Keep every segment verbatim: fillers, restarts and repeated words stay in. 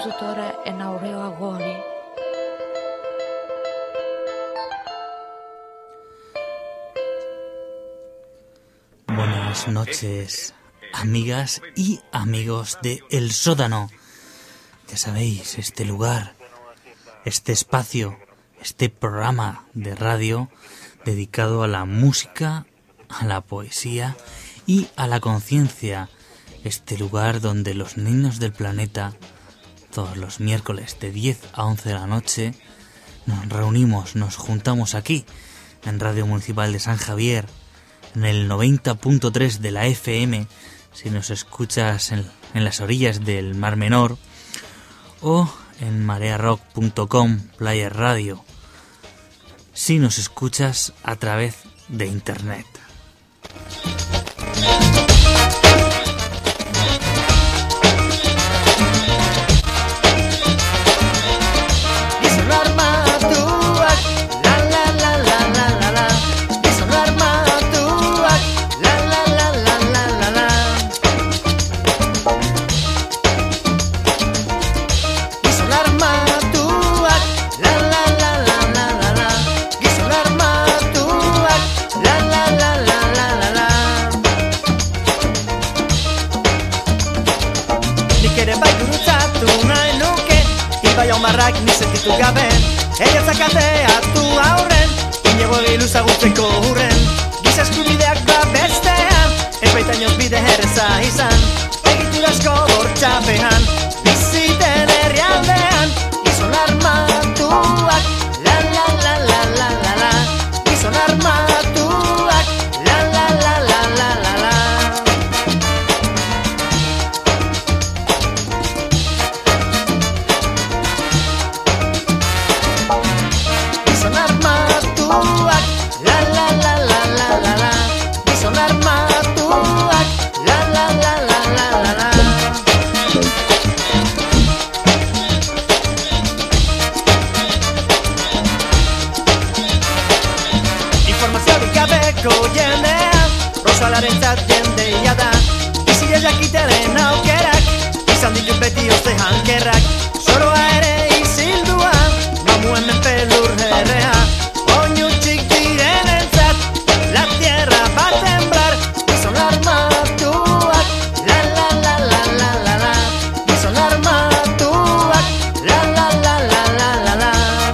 του τώρα ένα ωραίο αγόρι. Buenas noches, amigas y amigos de El Sótano. Ya sabéis, este lugar, este espacio, este programa de radio dedicado a la música, a la poesía y a la conciencia. Este lugar donde los niños del planeta, todos los miércoles de diez a once de la noche, nos reunimos, nos juntamos aquí, en Radio Municipal de San Javier, en el noventa punto tres de la F M, si nos escuchas en, en las orillas del Mar Menor, o en marea rock punto com, Player Radio, si nos escuchas a través de internet. Ni sentitu gabe, ella zakatea tu aurren, inego giluza gutzeko hurren, giza eskubideak babestean, ez baitainoz bide herreza izan, egiturazko bortxapean, biziten herrialdean, gizon armatuak, la la la la la la la, gizon armatuak, la la la la la la la. Jendean, Rosalarentzat jendeia da, bizia jakiteren aukerak, izan ditut beti oste hankerrak, soroa ere izildua, gamu hemen pelur herrea, oinu txik direnentzat, la tierra va a temblar, gizon armatuak, la la la la la la la, gizon armatuak, la la la la la la la.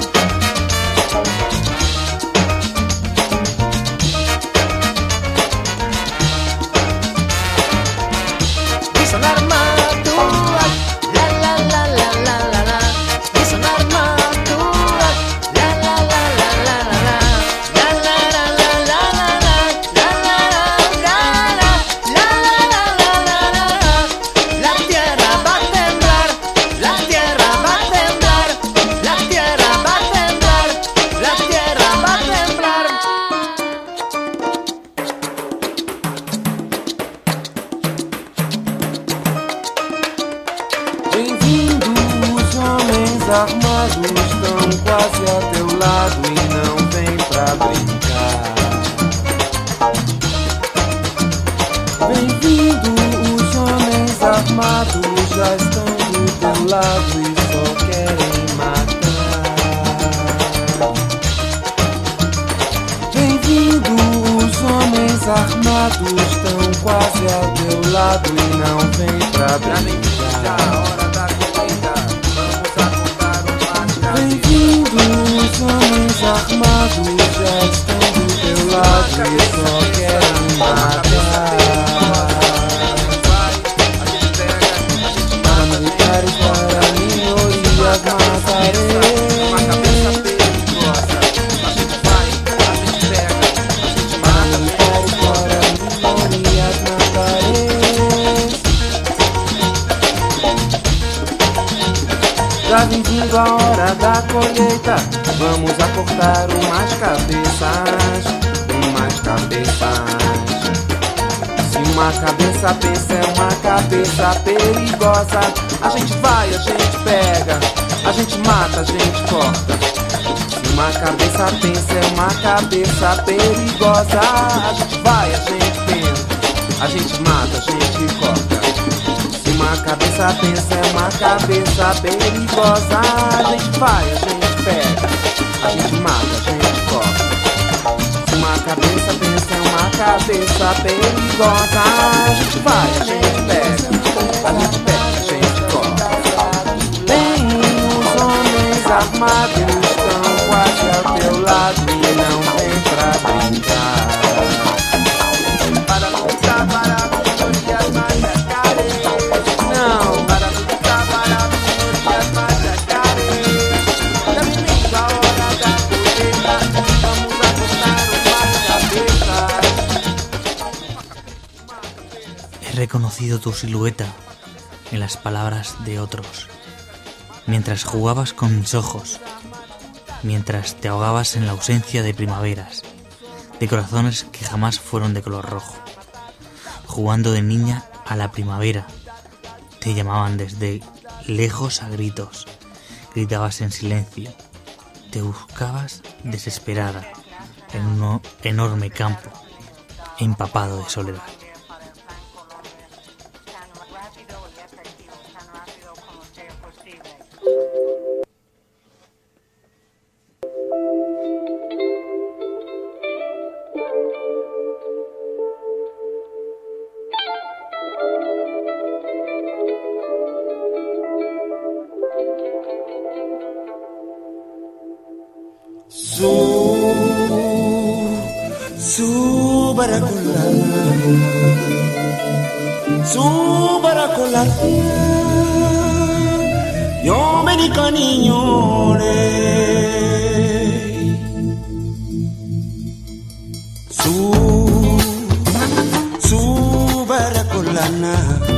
Vamos a cortar umas cabeças, umas cabeças. Se uma cabeça pensa é uma cabeça perigosa, a gente vai, a gente pega, a gente mata, a gente corta. Se uma cabeça pensa é uma cabeça perigosa, a gente vai, a gente pensa, a gente mata, a gente corta. Se uma uma cabeça pensa é uma cabeça perigosa. A gente vai, a gente pega, a gente mata, a gente corta. Se uma cabeça pensa é uma cabeça perigosa. A gente vai, a gente pega, a gente pega, a gente corta. Vem os homens armados, estão quase ao teu lado e não vem pra brincar. Para lutar, para minorias machacarem. Não, para lutar, para minorias machacarem. Já vivemos a hora da colheita, vamos a cortar uma cabeça. He reconocido tu silueta en las palabras de otros, mientras jugabas con mis ojos, mientras te ahogabas en la ausencia de primaveras, de corazones que jamás fueron de color rojo. Jugando de niña a la primavera, te llamaban desde lejos a gritos, gritabas en silencio, te buscabas desesperada en un enorme campo, empapado de soledad. Su baracola, yo me di caniñole. Su, su baracolana,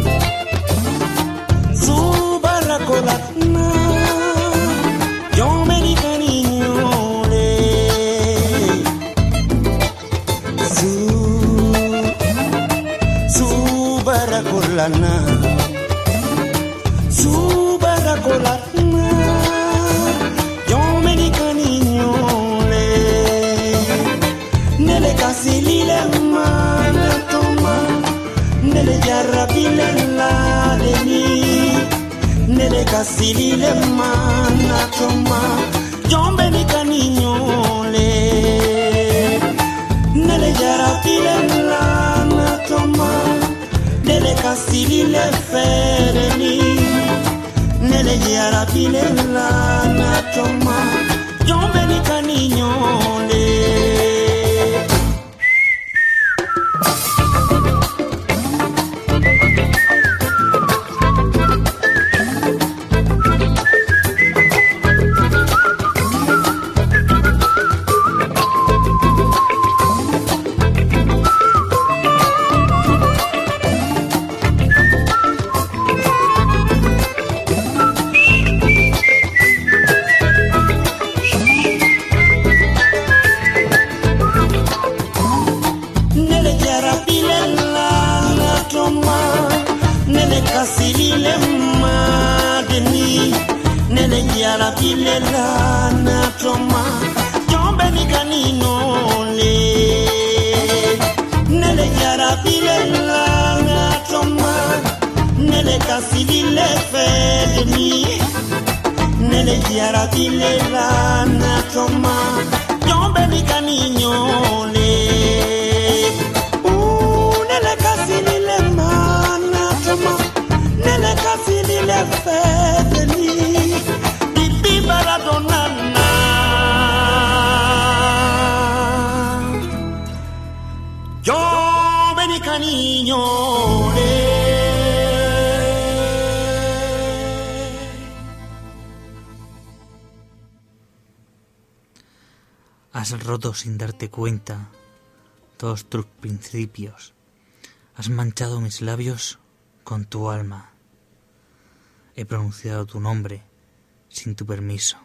su baracolana, yo me di caniñole. Su, su baracolana, su baracolana, yo me di caniñole. Nele casilile mana toma, nele yarrapile la de mí. Nele casilile mana toma, yo me di caniñole. Nele yarrapile la toma, nele casilile fereni. Nele yarrapile la toma, yo me di caniñole. Has roto sin darte cuenta todos tus principios. Has manchado mis labios con tu alma. He pronunciado tu nombre sin tu permiso.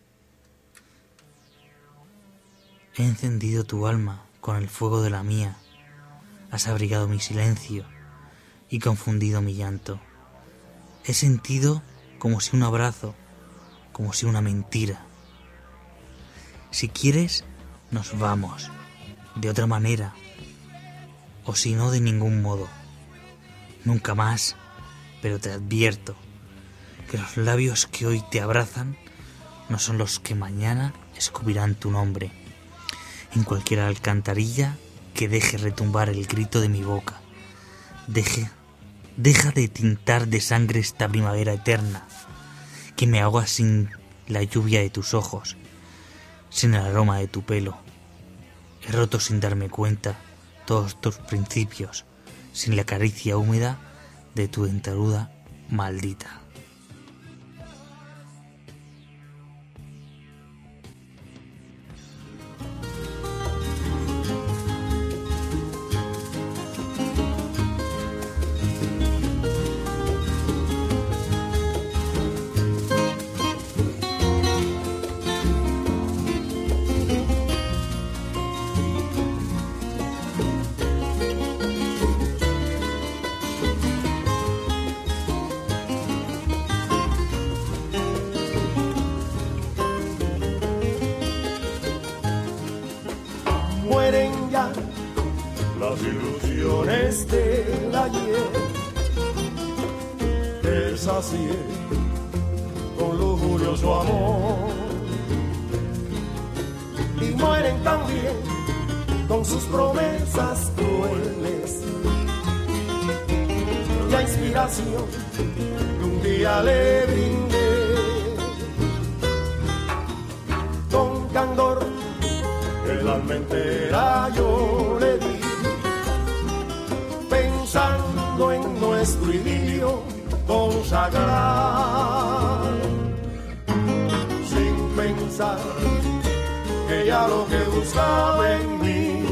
He encendido tu alma con el fuego de la mía. Has abrigado mi silencio y confundido mi llanto. He sentido como si un abrazo, como si una mentira. Si quieres, nos vamos, de otra manera, o si no, de ningún modo. Nunca más pero te advierto que los labios que hoy te abrazan no son los que mañana escupirán tu nombre en cualquier alcantarilla que deje retumbar el grito de mi boca. Deje, deja de tintar de sangre esta primavera eterna que me ahoga sin la lluvia de tus ojos, sin el aroma de tu pelo. He roto sin darme cuenta todos tus principios, sin la caricia húmeda de tu dentadura maldita. Mueren ya las ilusiones del ayer, que sacié con lujurioso amor, y mueren también con sus promesas crueles, la inspiración que un día le brindé, con candor el alma entera yo le di, pensando en nuestro idilio consagrar, sin pensar que ya lo que buscaba en mí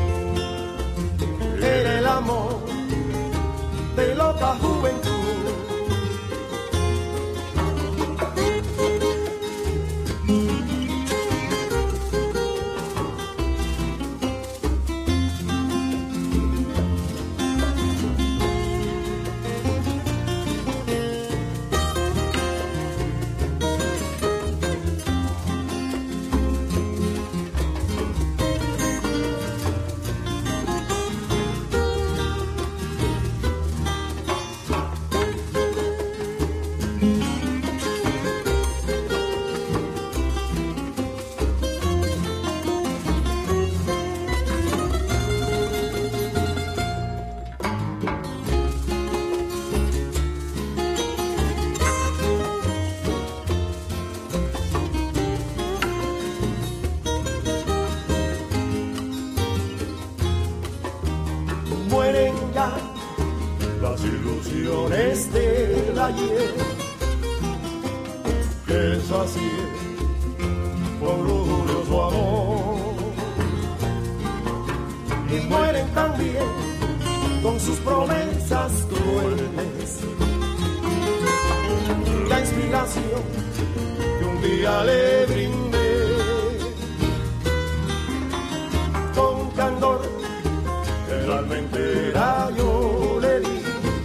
era el amor de loca juventud. Mueren ya las ilusiones del ayer, que sacié con lujurioso amor, y mueren también con sus promesas crueles, la inspiración que un día le brindé, con candor el alma entera yo le di,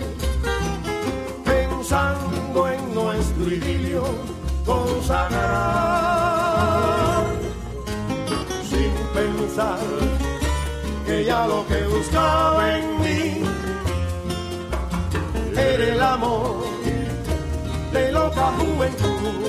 pensando en nuestro idilio consagrar, sin pensar que ya lo que buscaba en mí era el amor de loca juventud.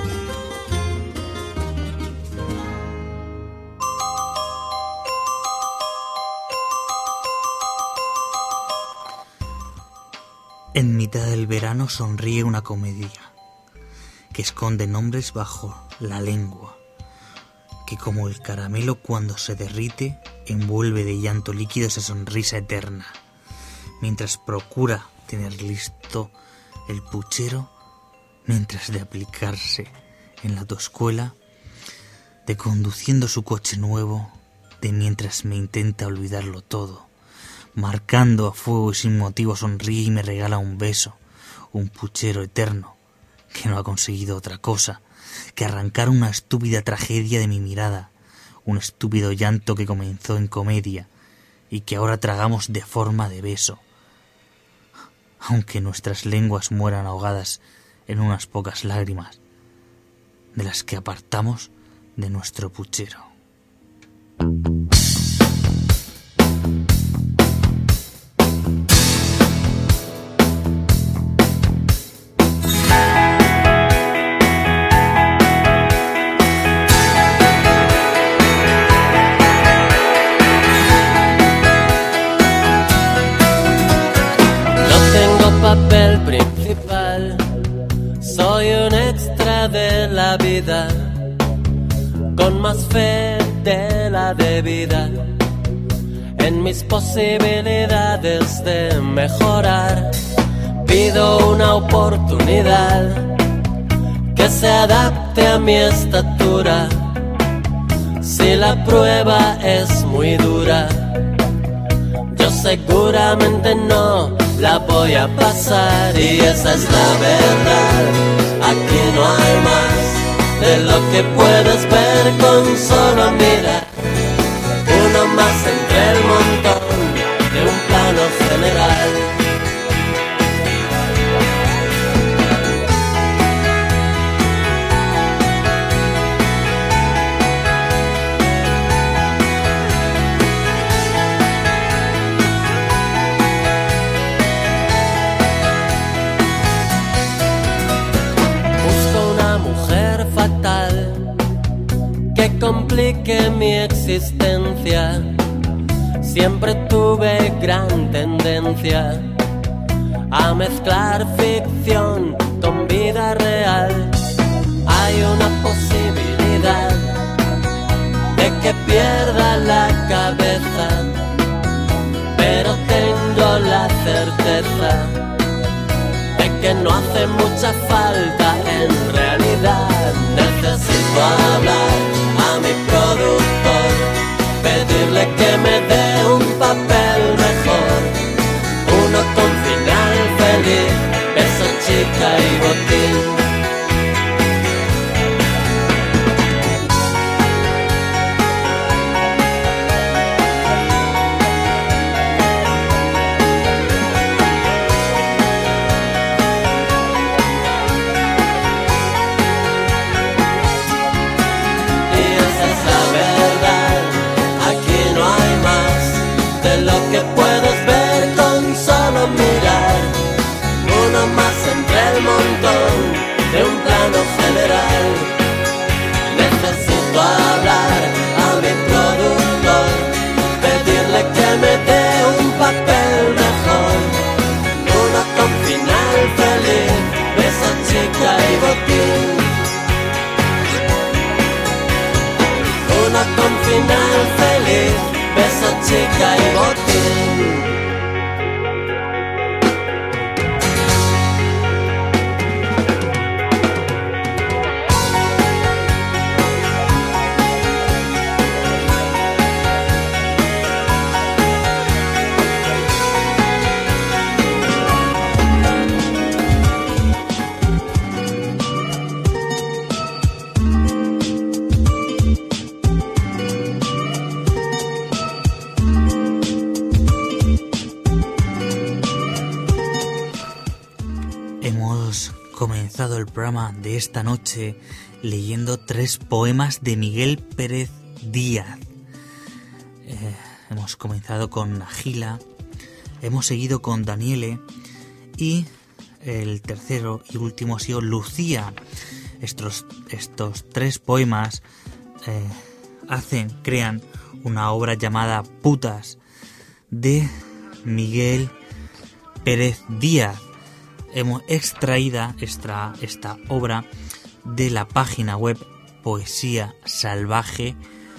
En mitad del verano sonríe una comedia que esconde nombres bajo la lengua, que como el caramelo cuando se derrite envuelve de llanto líquido esa sonrisa eterna, mientras procura tener listo el puchero, mientras de aplicarse en la autoescuela, de conduciendo su coche nuevo, de mientras me intenta olvidarlo todo, marcando a fuego y sin motivo sonríe y me regala un beso, un puchero eterno que no ha conseguido otra cosa que arrancar una estúpida tragedia de mi mirada, un estúpido llanto que comenzó en comedia y que ahora tragamos de forma de beso, aunque nuestras lenguas mueran ahogadas en unas pocas lágrimas de las que apartamos de nuestro puchero. alegría de la vida, con más fe de la debida, en mis posibilidades de mejorar. Pido una oportunidad que se adapte a mi estatura. Si la prueba es muy dura, yo seguramente no la voy a pasar. Y esa es la verdad, aquí no hay más de lo que puedes ver con solo mirar. Uno más entre el montón de un plano general. Que complique mi existencia. Siempre tuve gran tendencia a mezclar ficción con vida real. Hay una posibilidad de que pierda la cabeza, pero tengo la certeza de que no hace mucha falta en realidad. Necesito hablar a mi productor, pedirle que me dé un papel mejor, uno con final feliz, beso, chica y botín. Que puedes ver con solo mirar, uno más entre el montón de un plano general. Necesito hablar a mi productor, pedirle que me dé un papel mejor, uno con final feliz, beso, chica y botín. Uno con final feliz, beso, chica y botín. Comenzado el programa de esta noche leyendo tres poemas de Miguel Pérez Díaz. Eh, hemos comenzado con Gila, hemos seguido con Daniele y el tercero y último ha sido Lucía. Estos, estos tres poemas eh, hacen, crean una obra llamada Putas de Miguel Pérez Díaz. Hemos extraído esta, esta obra de la página web poesía salvaje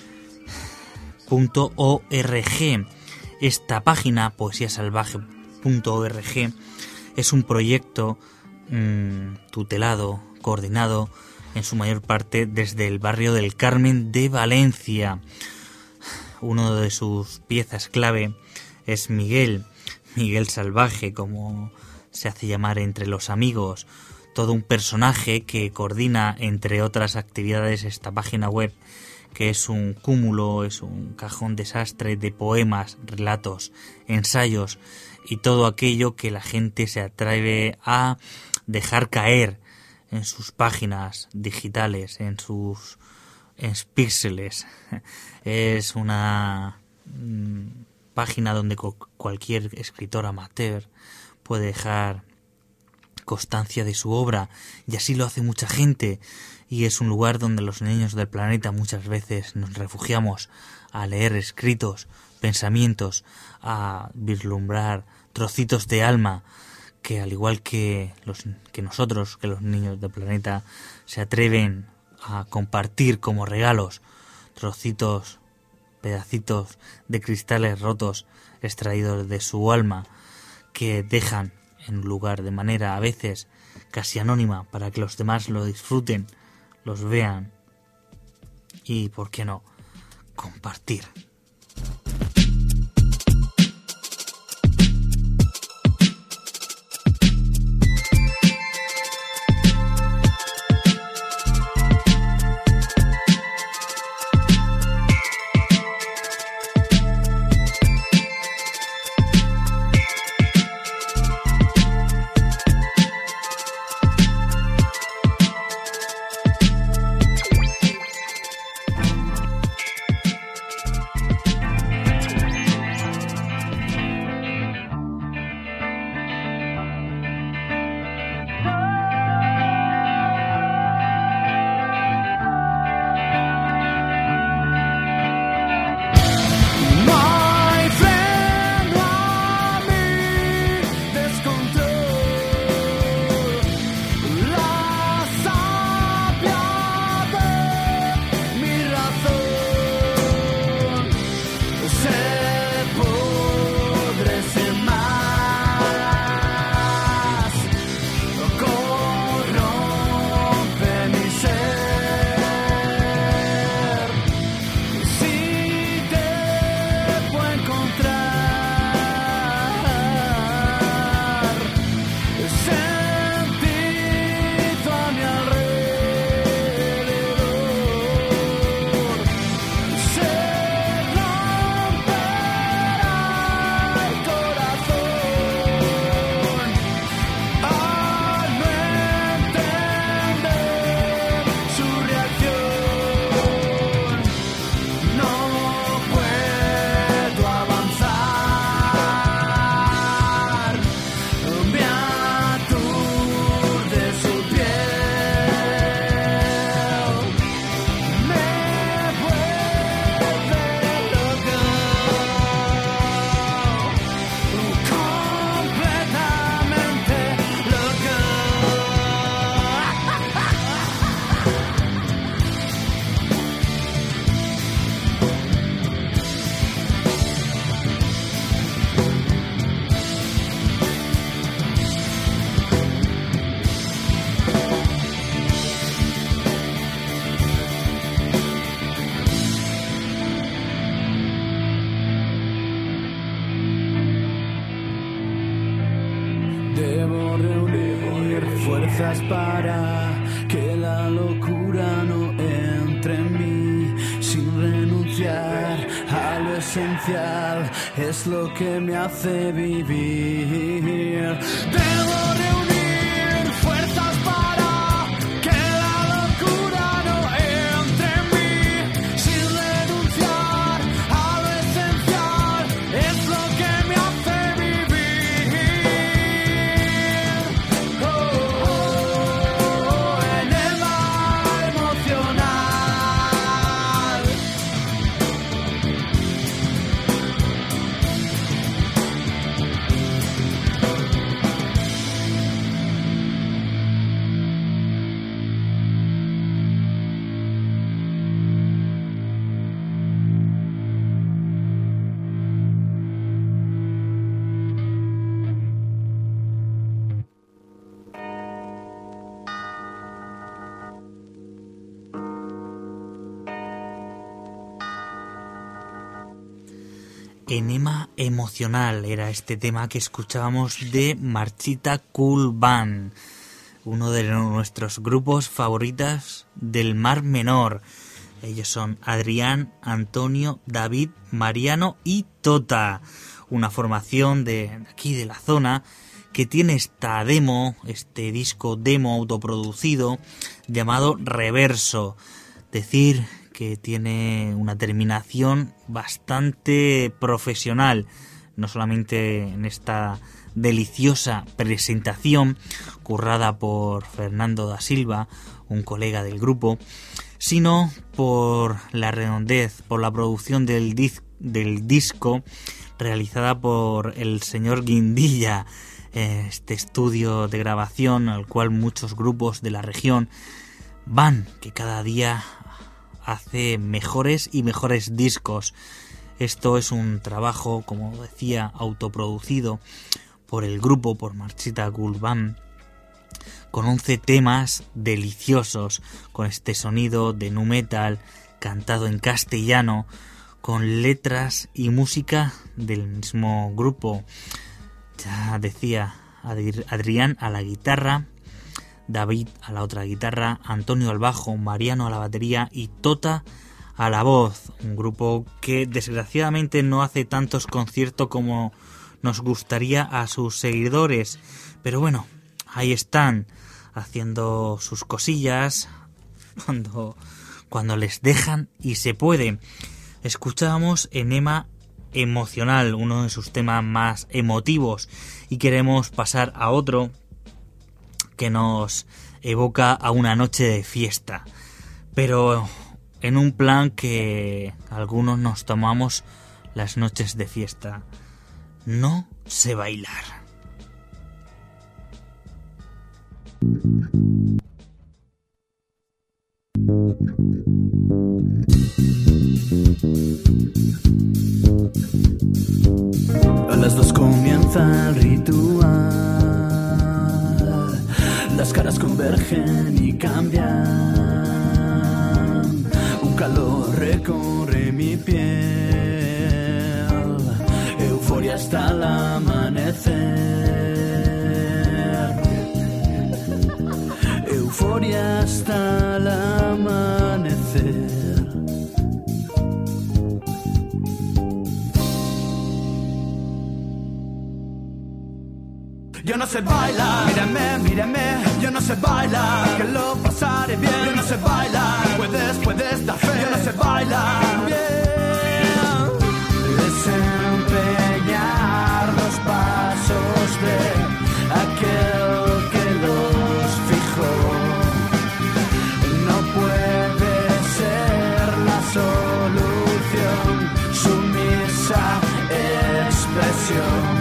punto org. Esta página, poesía salvaje punto org, es un proyecto mmm, tutelado, coordinado en su mayor parte desde el barrio del Carmen de Valencia. Uno de sus piezas clave es Miguel, Miguel Salvaje, como se hace llamar entre los amigos, todo un personaje que coordina, entre otras actividades, esta página web, que es un cúmulo, es un cajón desastre de poemas, relatos, ensayos y todo aquello que la gente se atreve a dejar caer en sus páginas digitales, en sus en píxeles. Es una mmm, página donde co- cualquier escritor amateur puede dejar constancia de su obra, y así lo hace mucha gente, y es un lugar donde los niños del planeta muchas veces nos refugiamos a leer escritos, pensamientos, a vislumbrar trocitos de alma que al igual que, los, que nosotros, que los niños del planeta, se atreven a compartir como regalos trocitos, pedacitos de cristales rotos extraídos de su alma, que dejan en un lugar de manera a veces casi anónima para que los demás lo disfruten, los vean y, ¿por qué no?, compartir. Para que la locura no entre en mí, sin renunciar a lo esencial, es lo que me hace vivir. Debo reunir fuerzas para que la locura no entre en mí, sin renunciar a lo esencial, es lo que me hace vivir. Oh. Enema emocional era este tema que escuchábamos de Marchita Cool Band, uno de nuestros grupos favoritos del Mar Menor. Ellos son Adrián, Antonio, David, Mariano y Tota, una formación de aquí de la zona que tiene esta demo, este disco demo autoproducido llamado Reverso. Decir que tiene una terminación bastante profesional, no solamente en esta deliciosa presentación currada por Fernando da Silva, un colega del grupo, sino por la redondez, por la producción del, dis- del disco realizada por el señor Guindilla, este estudio de grabación al cual muchos grupos de la región van, que cada día hace mejores y mejores discos. Esto es un trabajo, como decía, autoproducido por el grupo, por Marchita Gold Band, con once temas deliciosos, con este sonido de nu metal cantado en castellano, con letras y música del mismo grupo. Ya decía, Adrián a la guitarra, David a la otra guitarra, Antonio al bajo, Mariano a la batería y Tota a la voz. Un grupo que desgraciadamente no hace tantos conciertos como nos gustaría a sus seguidores, pero bueno, ahí están haciendo sus cosillas cuando, cuando les dejan y se puede. Escuchábamos Enema Emocional, uno de sus temas más emotivos, y queremos pasar a otro que nos evoca a una noche de fiesta, pero en un plan que algunos nos tomamos las noches de fiesta. No sé bailar. A las dos comienza el ritual. Las caras convergen y cambian. Un calor recorre mi piel. Euforia hasta el amanecer. Euforia hasta el amanecer. Yo no sé bailar, mírame, mírame, yo no sé bailar, que lo pasaré bien. Yo no sé bailar, puedes, puedes dar fe. Yo no sé bailar bien. Desempeñar los pasos de aquel que los fijó. No puede ser la solución, sumisa expresión.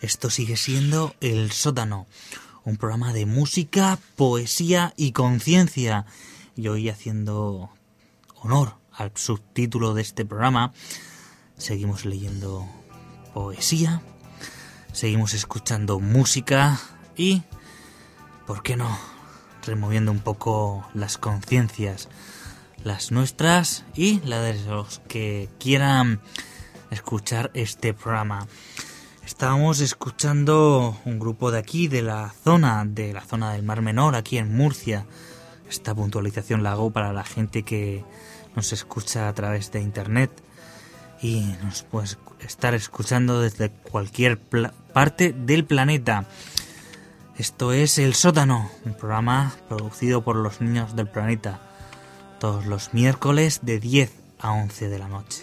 Esto sigue siendo El Sótano, un programa de música, poesía y conciencia. Y hoy, haciendo honor al subtítulo de este programa, seguimos leyendo poesía, seguimos escuchando música y, ¿por qué no?, removiendo un poco las conciencias, las nuestras y la de los que quieran escuchar este programa. Estábamos escuchando un grupo de aquí, de la zona, de la zona del Mar Menor, aquí en Murcia. Esta puntualización la hago para la gente que nos escucha a través de internet y nos puede estar escuchando desde cualquier pla- parte del planeta. Esto es El Sótano, un programa producido por los niños del planeta, todos los miércoles de diez a once de la noche.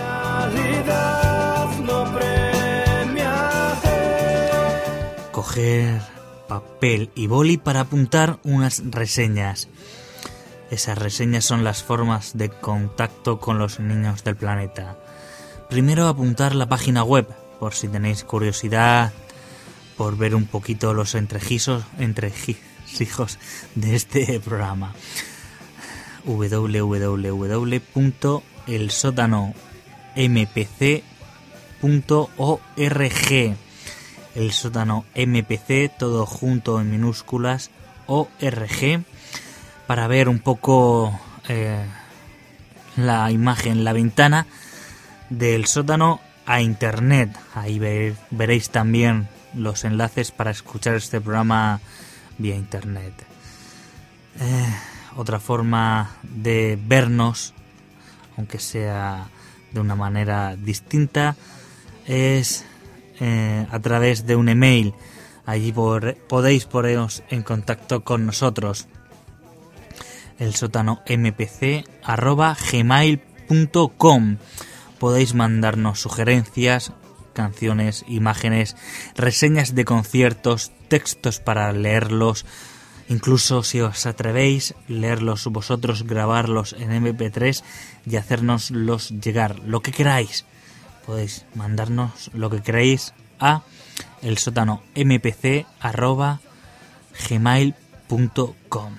Coger papel y boli para apuntar unas reseñas. Esas reseñas son las formas de contacto con los niños del planeta. Primero, apuntar la página web, por si tenéis curiosidad, por ver un poquito los entregisos, entresijos de este programa. doble u doble u doble u punto el sótano m p c punto org. El Sótano M P C, todo junto en minúsculas, org, para ver un poco eh, la imagen, la ventana del sótano a internet. Ahí ver, veréis también los enlaces para escuchar este programa vía internet. Eh, otra forma de vernos, aunque sea de una manera distinta, es eh, a través de un email. Allí por, podéis poneros en contacto con nosotros. El sótano m p c arroba gmail punto com. Podéis mandarnos sugerencias, canciones, imágenes, reseñas de conciertos, textos para leerlos, incluso, si os atrevéis, leerlos vosotros, grabarlos en eme pe tres y hacérnoslos llegar. Lo que queráis, podéis mandarnos lo que queráis a el sótano m p c arroba gmail punto com.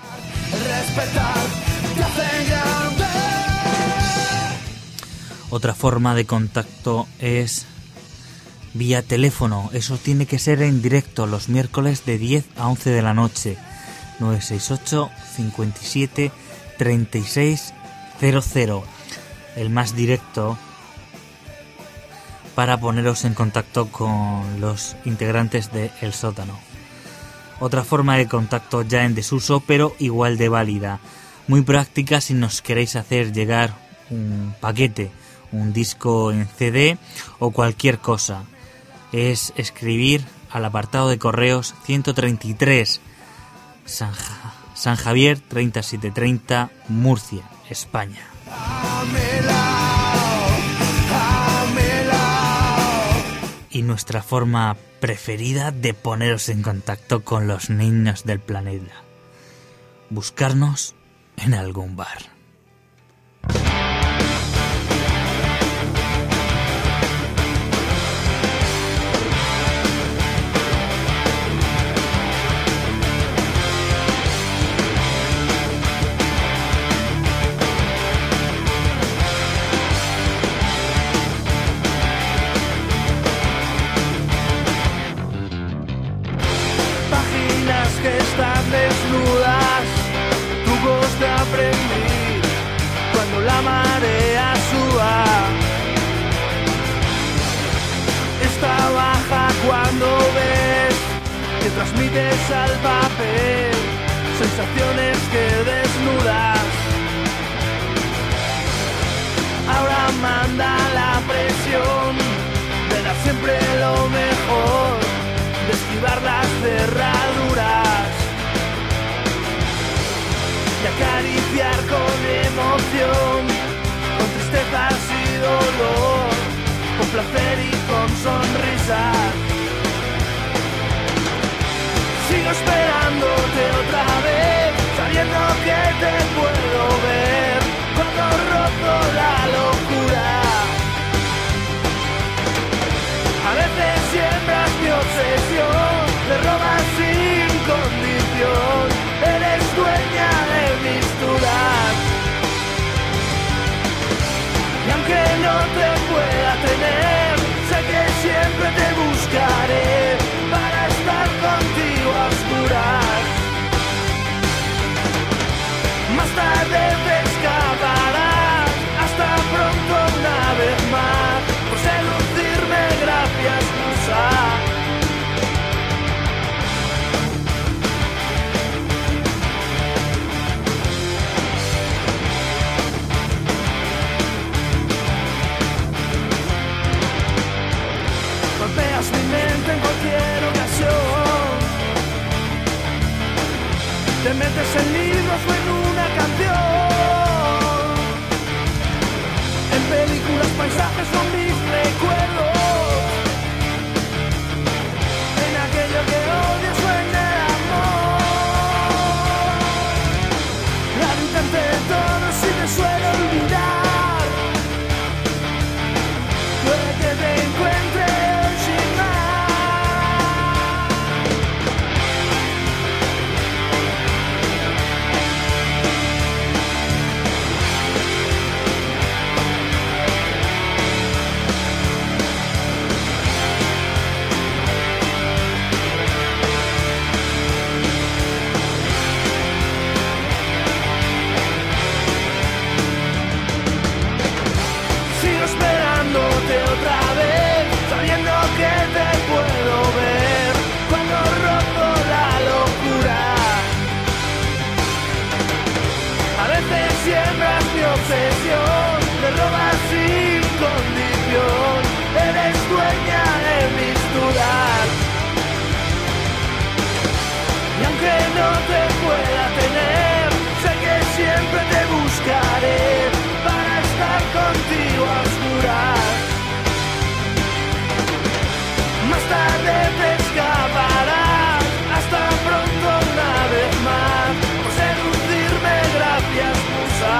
Otra forma de contacto es vía teléfono. Eso tiene que ser en directo los miércoles de diez a once de la noche. nueve seis ocho, cinco siete, tres seis cero cero. El más directo para poneros en contacto con los integrantes de El Sótano. Otra forma de contacto ya en desuso, pero igual de válida. Muy práctica si nos queréis hacer llegar un paquete, un disco en ce de o cualquier cosa. Es escribir al apartado de correos ciento treinta y tres, San, ja- San Javier treinta y siete treinta, Murcia, España. Y nuestra forma preferida de poneros en contacto con los niños del planeta: buscarnos en algún bar. Páginas que están desnudas, tubos de aprendí cuando la marea suba. Está baja cuando ves que transmites al papel sensaciones que desnudas. Ahora manda la presión de dar siempre lo mejor, de esquivar las cerraduras, de acariciar con emoción, con tristezas y dolor, con placer y con sonrisas. Sigo esperándote otra vez, sabiendo que te puedo ver cuando rozo la locura. A veces siembras obsesión, le robas sin condición, eres dueña de misturar. Y aunque no te pueda tener, sé que siempre te buscaré para estar contigo a oscuras. Más tarde te escaparás, hasta pronto una vez más, por seducirme, gracias musa. Golpeas mi mente en cualquier ocasión, te metes en libros o en una canción, en películas, paisajes son mis recuerdos, en aquello que odias o en el amor. La habitante de todo si me suelo olvidar, puede que te encuentre hoy sin más. Sigo esperándote otra vez, sabiendo que te puedo ver cuando rozo la locura. A veces siembras mi obsesión, te robas sin condición, eres dueña de misturar. Y aunque no te pueda tener, sé que siempre te buscaré para estar contigo a oscuras. Más tarde te escaparás, hasta pronto una vez más, por seducirme, gracias musa.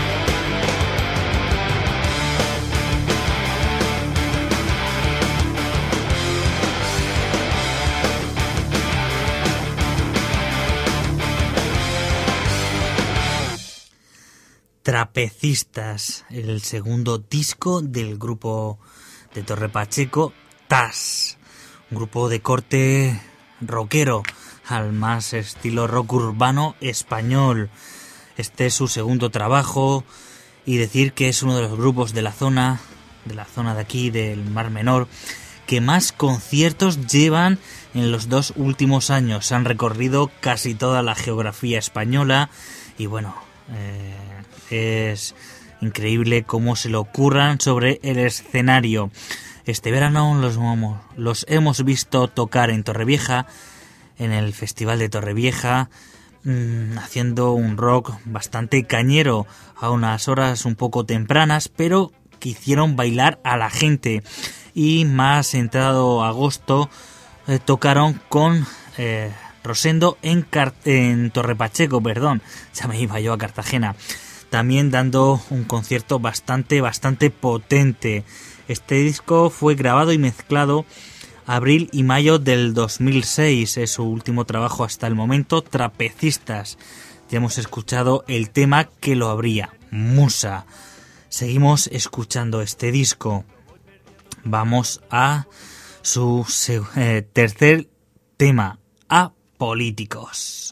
Trapecistas, el segundo disco del grupo de Torre Pacheco, Tas, un grupo de corte rockero, al más estilo rock urbano español. Este es su segundo trabajo y decir que es uno de los grupos de la zona, de la zona de aquí, del Mar Menor, que más conciertos llevan en los dos últimos años. Han recorrido casi toda la geografía española y bueno, eh, es increíble cómo se lo curran sobre el escenario. Este verano los, los hemos visto tocar en Torrevieja, en el Festival de Torrevieja, mmm, haciendo un rock bastante cañero a unas horas un poco tempranas, pero que hicieron bailar a la gente. Y más entrado agosto eh, tocaron con eh, Rosendo en, Car- en Torre Pacheco, perdón, ya me iba yo a Cartagena, también dando un concierto bastante, bastante potente. Este disco fue grabado y mezclado abril y mayo del dos mil seis, es su último trabajo hasta el momento, Trapecistas. Ya hemos escuchado el tema que lo abría, Musa. Seguimos escuchando este disco. Vamos a su eh, tercer tema, Apolíticos.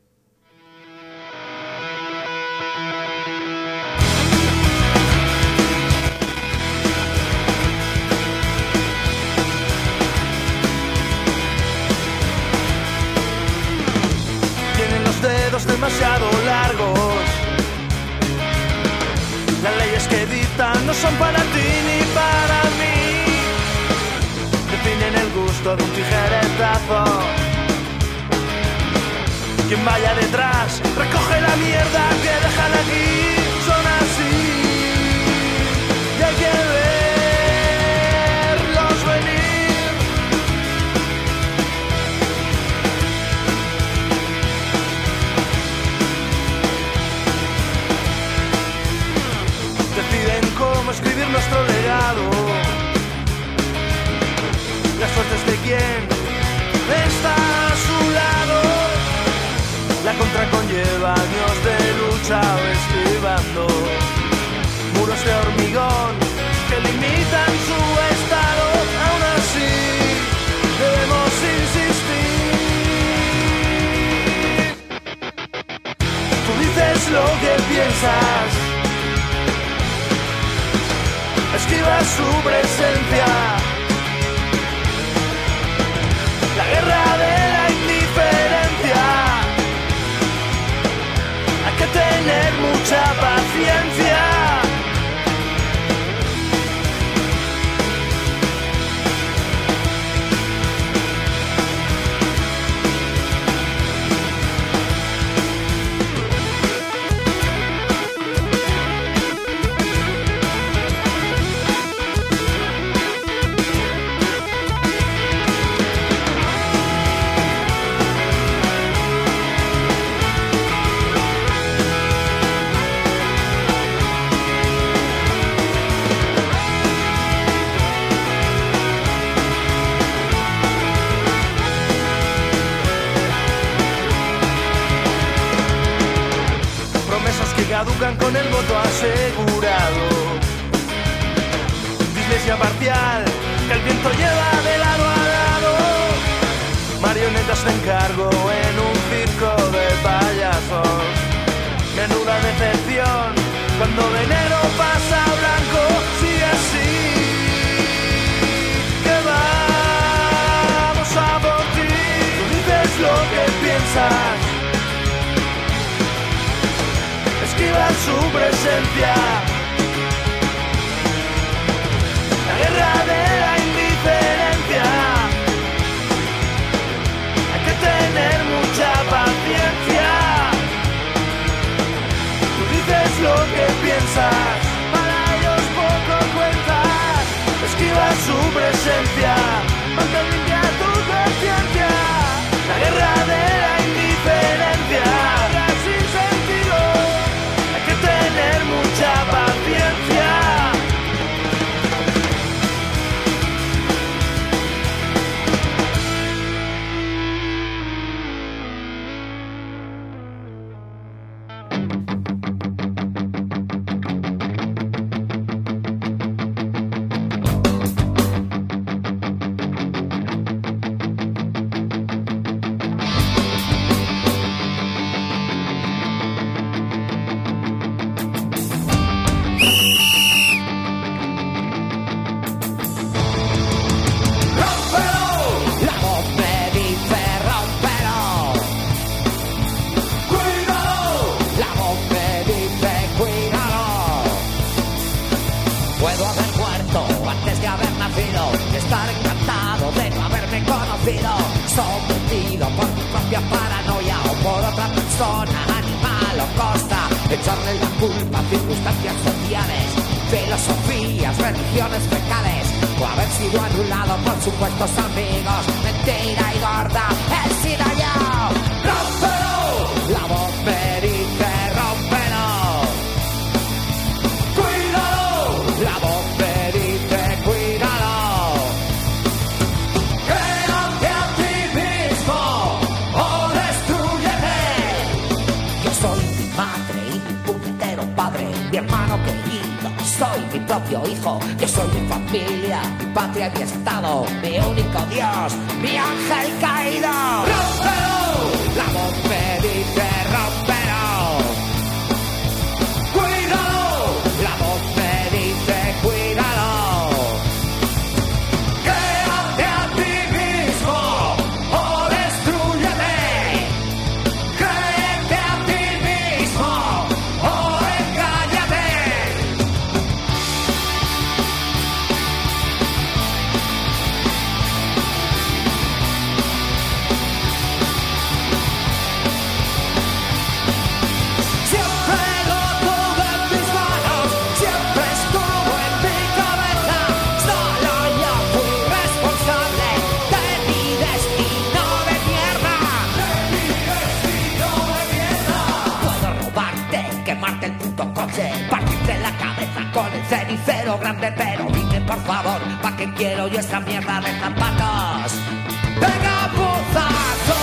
Tienen los dedos demasiado largos, las leyes que dictan no son para ti ni para mí, definen el gusto de un tijeretazo. Quien vaya detrás recoge la mierda que dejan aquí, son así y hay que verlos venir. Deciden cómo escribir nuestro legado, las suertes de quien muros de hormigón que limitan su estado. Aún así debemos insistir. Tú dices lo que piensas, esquivas su presencia. La guerra de la indiferencia. Hay que tener mucha paciencia. Caducan con el voto asegurado. Dislexia parcial que el viento lleva de lado a lado. Marionetas de encargo en un circo de payasos. Menuda decepción cuando de negro pasa a blanco. Sigue así, que vamos a por ti. Tú dices lo que piensas, esquiva su presencia. La guerra de la indiferencia. Hay que tener mucha paciencia. Tú dices lo que piensas, para ellos poco cuentas. Esquiva su presencia, mantén limpia tu conciencia. La guerra de la indiferencia. Guerra sin sentido. Tener mucha paciencia. Sometido por tu propia paranoia o por otra persona, animal o costa. Echarle la culpa a circunstancias sociales, filosofías, religiones fecales, o haber sido anulado por supuestos amigos. Mentira y gorda, he sido yo. ¡Rómpelo! La voz me dice rómpelo. ¡Cuídalo! La voz me dice cuídalo. Créate a ti mismo o destrúyete. Yo soy mi madre y mi puñetero padre, mi hermano querido, soy mi propio hijo. Yo soy mi familia, mi patria y mi estado, mi único Dios, mi ángel caído. ¡Rómpelo! La voz me dice rómpelo. ¡Cuídalo! La voz me dice cuídalo. Créate a ti mismo o destrúyete. Créete a ti mismo o engáñate. Siempre lo tuve en mis manos, siempre estuvo en mi cabeza. Solo yo fui responsable de mi destino de mierda. De mi destino de mierda. Puedo robarte, quemarte el puto coche, partirte la cabeza con el cenicero grande, pero dime por favor, ¿pa' qué quiero yo esa mierda de zapatos? ¡Venga, puzazo!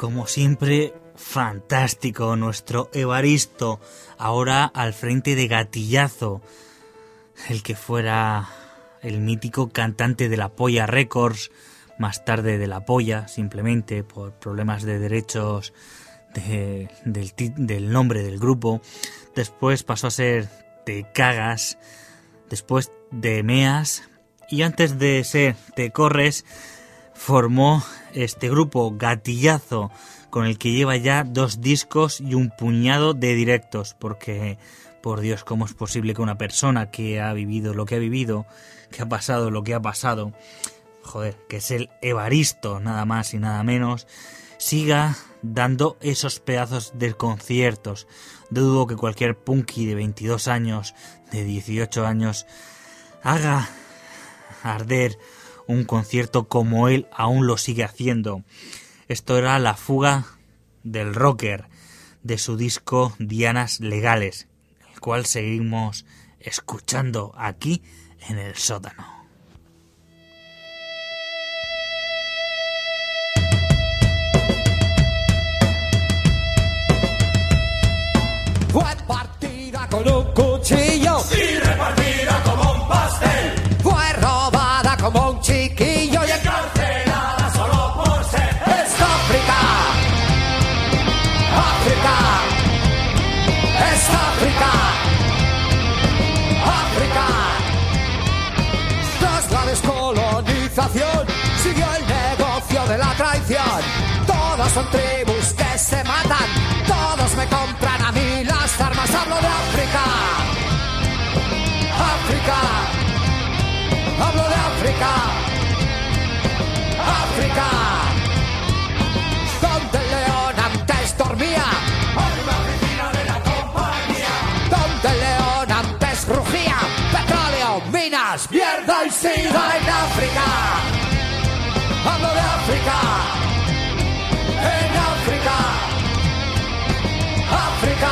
como siempre, fantástico, nuestro Evaristo, ahora al frente de Gatillazo, el que fuera el mítico cantante de La Polla Records, más tarde de La Polla, simplemente por problemas de derechos de, del, del nombre del grupo. Después pasó a ser Te Cagas, después de Meas, y antes de ser Te Corres, formó este grupo Gatillazo, con el que lleva ya dos discos y un puñado de directos, porque, por Dios, ¿cómo es posible que una persona que ha vivido lo que ha vivido, que ha pasado lo que ha pasado, joder, que es el Evaristo, nada más y nada menos, siga dando esos pedazos de conciertos? Dudo que cualquier punky de veintidós años, de dieciocho años, haga arder un concierto como él aún lo sigue haciendo. Esto era La Fuga del Rocker, de su disco Dianas Legales, el cual seguimos escuchando aquí en el sótano. Fue partida con un cuchillo y repartida como un pastel. Fue robada como un chiquillo y encarcelada solo por ser. Es África, África, es África, África. Tras la descolonización siguió el negocio de la traición. Todos son tribus que se matan, todos me compran a mí las armas. Hablo de África, África, hablo de África, África, donde el león antes dormía, Hay una oficina de la compañía. donde el león antes rugía, petróleo, minas, mierda y sida en África. Hablo de África, en África, África.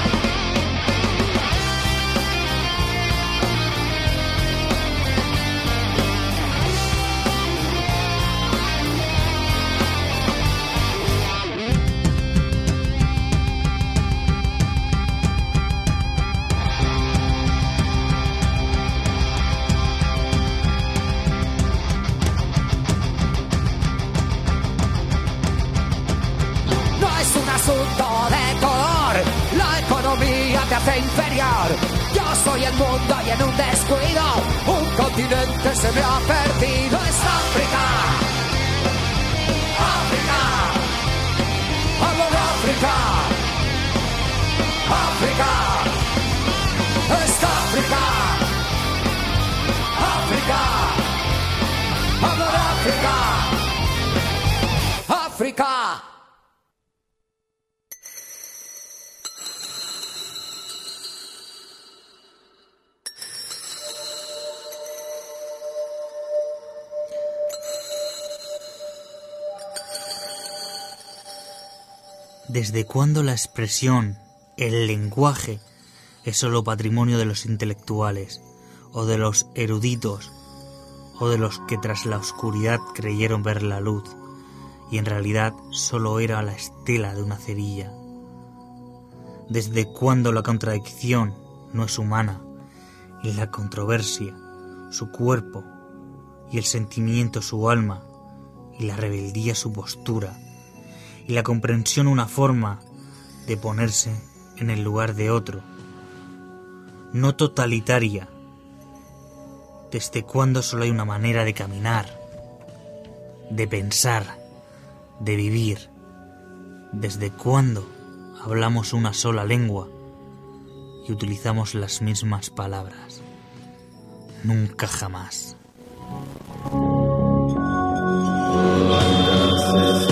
Asunto de color, la economía te hace inferior. Yo soy el mundo y en un descuido un continente se me ha perdido. Es África, África, hablo de África, África, es África, África, hablo de África, África. ¿Desde cuándo la expresión, el lenguaje, es solo patrimonio de los intelectuales, o de los eruditos, o de los que tras la oscuridad creyeron ver la luz, y en realidad solo era la estela de una cerilla? ¿Desde cuándo la contradicción no es humana, y la controversia, su cuerpo, y el sentimiento su alma, y la rebeldía su postura, y la comprensión una forma de ponerse en el lugar de otro, no totalitaria? ¿Desde cuándo solo hay una manera de caminar, de pensar, de vivir? ¿Desde cuándo hablamos una sola lengua y utilizamos las mismas palabras? Nunca jamás. Antes